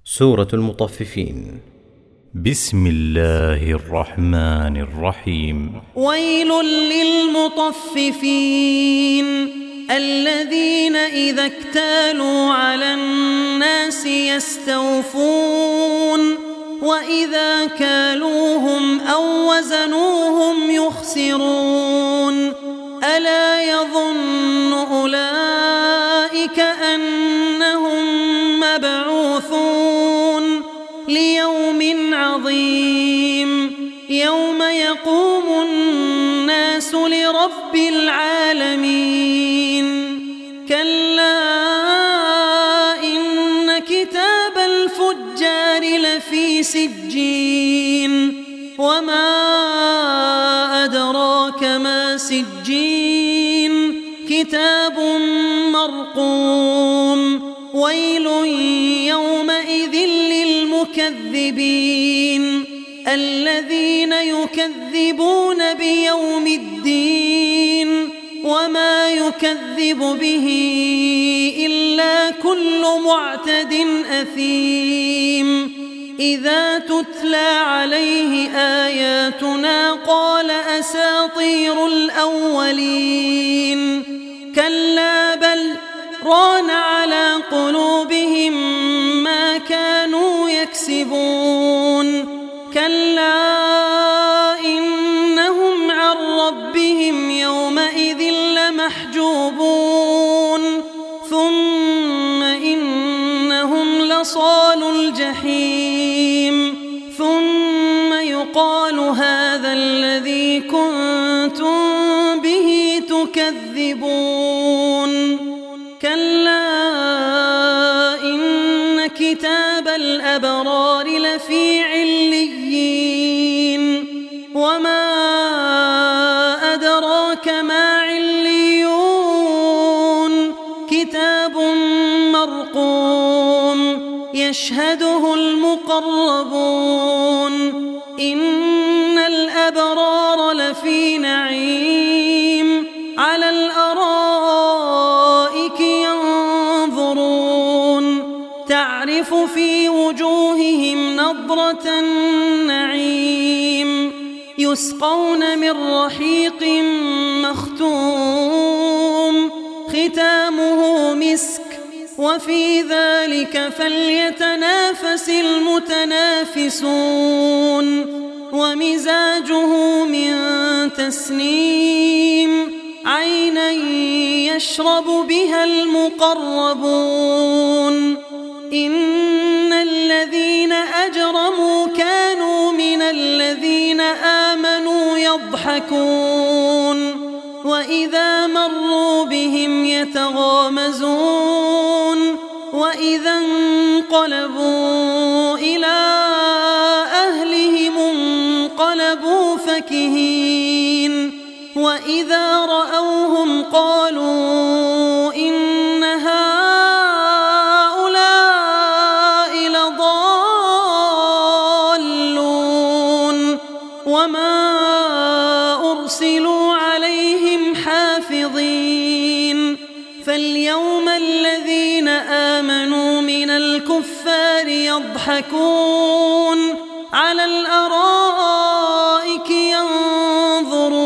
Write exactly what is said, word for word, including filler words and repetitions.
سورة المطففين. بسم الله الرحمن الرحيم. ويل للمطففين الذين إذا اكتالوا على الناس يستوفون وإذا كالوهم أو وزنوهم يخسرون ألا يظن أولئك أنهم مبعوثون ليوم عظيم يوم يقوم الناس لرب العالمين. كلا إن كتاب الفجار لفي سجين وما أدراك ما سجين كتاب مرقوم. ويل يومئذ للمكذبين الذين يكذبون بيوم الدين وما يكذب به إلا كل معتد أثيم. إذا تتلى عليه آياتنا قال أساطير الأولين. كلا بل ران على قلوبهم ما كانوا يكسبون. كلا إنهم عن ربهم يومئذ لمحجوبون ثم إنهم لصالو الجحيم ثم يقال هذا الذي كنتم به تكذبون. كلا إن كتاب الأبرار لفي عليين وما أدراك ما عليون كتاب مرقوم يشهده المقربون. إن الأبرار لفي نعيم على الأرائك ينظرون تعرف في وجوههم نضرة النعيم يسقون من رحيق مختوم ختامه مسك وفي ذلك فليتنافس المتنافسون. ومزاجه من تسنيم عينا يشرب بها المقربون. إن الذين أجرموا كانوا من الذين آمنوا يضحكون وإذا مروا بهم يتغامزون وإذا انقلبوا إلى أهلهم انقلبوا فكهين وإذا رأوهم قالوا إن هؤلاء لضالون وما أرسلوا عليهم حافظين. فاليوم الذين آمنوا من الكفار يضحكون على الأرائك ينظرون